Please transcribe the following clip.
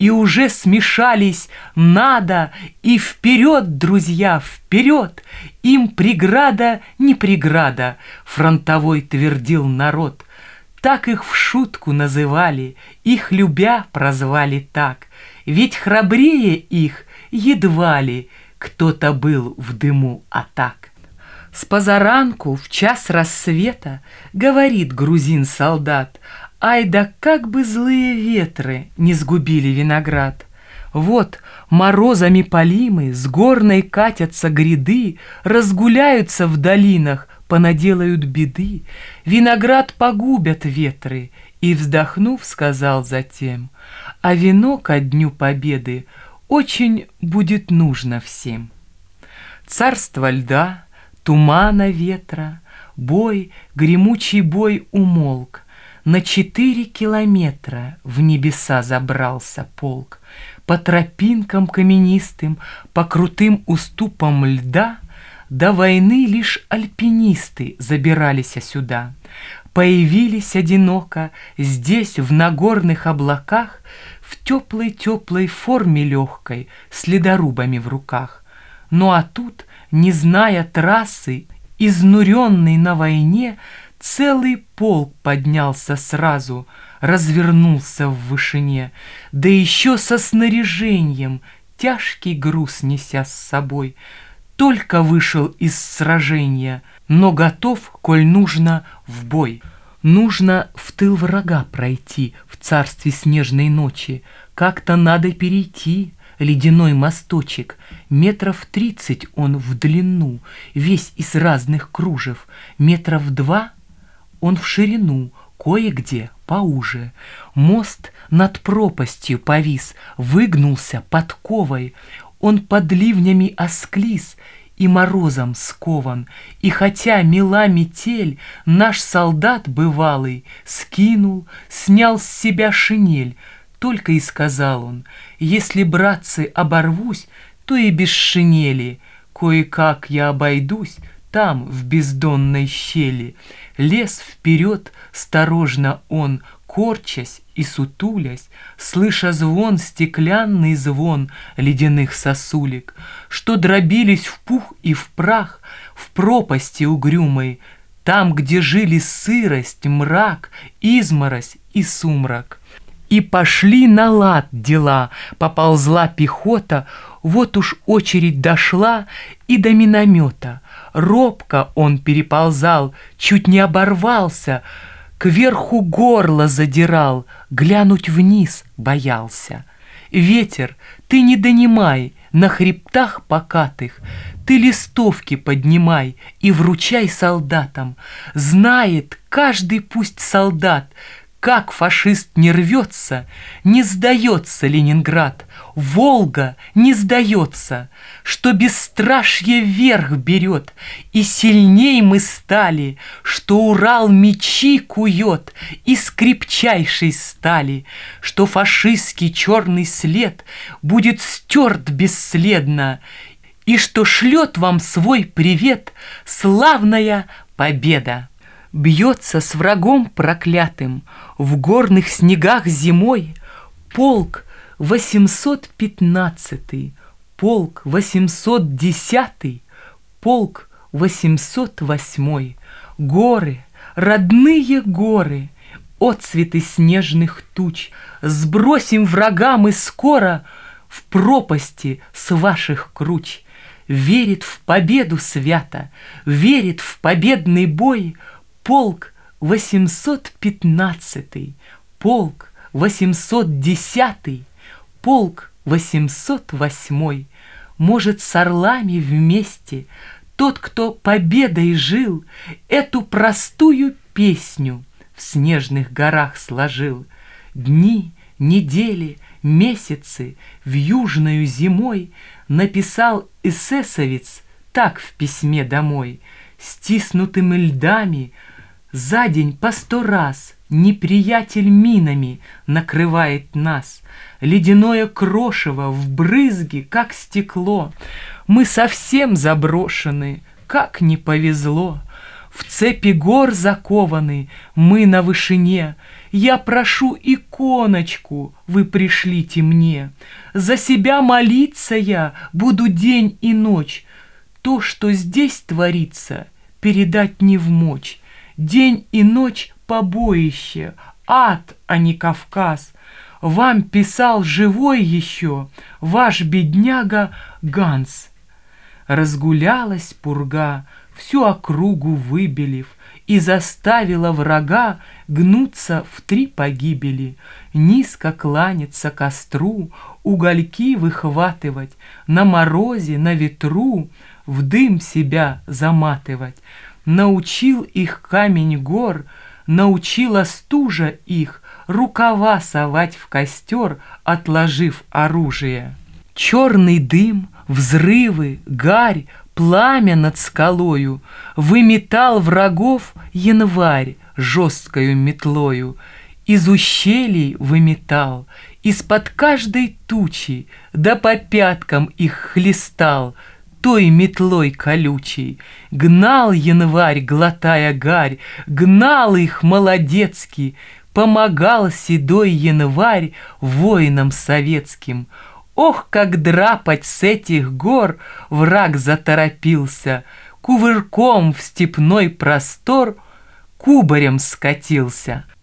и уже смешались надо, и вперед, друзья, вперед! Им преграда не преграда, фронтовой твердил народ. Так их в шутку называли, их любя прозвали так, ведь храбрее их едва ли кто-то был в дыму атак. С позаранку в час рассвета говорит грузин-солдат: «Ай да как бы злые ветры не сгубили виноград! Вот морозами полимы с горной катятся гряды, разгуляются в долинах, понаделают беды, виноград погубят ветры». И, вздохнув, сказал затем: «А вино ко дню победы очень будет нужно всем». Царство льда, тумана, ветра, бой, гремучий бой умолк. На 4 километра в небеса забрался полк. По тропинкам каменистым, по крутым уступам льда до войны лишь альпинисты забирались сюда. Появились одиноко здесь, в нагорных облаках, в теплой-теплой форме легкой, с ледорубами в руках. Ну а тут, не зная трассы, изнуренный на войне, целый полк поднялся сразу, развернулся в вышине, да еще со снаряжением, тяжкий груз неся с собой. Только вышел из сражения, но готов, коль нужно, в бой. Нужно в тыл врага пройти в царстве снежной ночи, как-то надо перейти ледяной мосточек. 30 он в длину, весь из разных кружев, 2 он в ширину, кое-где поуже. Мост над пропастью повис, выгнулся подковой. Он под ливнями осклиз и морозом скован. И хотя мела метель, наш солдат бывалый скинул, снял с себя шинель. Только и сказал он: «Если, братцы, оборвусь, то и без шинели. Кое-как я обойдусь там, в бездонной щели». Лез вперед осторожно он, корчась и сутулясь, слыша звон, стеклянный звон ледяных сосулек, что дробились в пух и в прах в пропасти угрюмой, там, где жили сырость, мрак, изморозь и сумрак. И пошли на лад дела, поползла пехота, вот уж очередь дошла и до миномета. Робко он переползал, чуть не оборвался, кверху горло задирал, глянуть вниз боялся. Ветер, ты не донимай на хребтах покатых, ты листовки поднимай и вручай солдатам. Знает каждый пусть солдат, как фашист не рвется, не сдается Ленинград, Волга не сдается, что бесстрашье вверх берет, и сильней мы стали, что Урал мечи кует из крепчайшей стали, что фашистский черный след будет стерт бесследно, и что шлет вам свой привет славная победа. Бьется с врагом проклятым в горных снегах зимой полк 815, полк 810, полк 808. Горы, родные горы, отцветы снежных туч, сбросим врага мы скоро в пропасти с ваших круч. Верит в победу свято, верит в победный бой полк 815, полк 810, полк 808. Может, с орлами вместе тот, кто победой жил, эту простую песню в снежных горах сложил. Дни, недели, месяцы вьюжною зимой написал эсэсовец так в письме домой: стиснутыми льдами за день по 100 раз неприятель минами накрывает нас. Ледяное крошево в брызги, как стекло. Мы совсем заброшены, как не повезло. В цепи гор закованы мы на вышине. Я прошу иконочку, вы пришлите мне. За себя молиться я буду день и ночь. То, что здесь творится, передать не вмочь. День и ночь побоище, ад, а не Кавказ. Вам писал живой еще ваш бедняга Ганс. Разгулялась пурга, всю округу выбелив, и заставила врага гнуться в 3 погибели, низко кланяться костру, угольки выхватывать, на морозе, на ветру в дым себя заматывать. Научил их камень гор, научила стужа их рукава совать в костер, отложив оружие. Черный дым, взрывы, гарь, пламя над скалою выметал врагов январь жесткою метлою, из ущелий выметал, из-под каждой тучи, да по пяткам их хлестал той метлой колючей. Гнал январь, глотая гарь, гнал их молодецкий, помогал седой январь воинам советским. Ох, как драпать с этих гор враг заторопился, кувырком в степной простор кубарем скатился.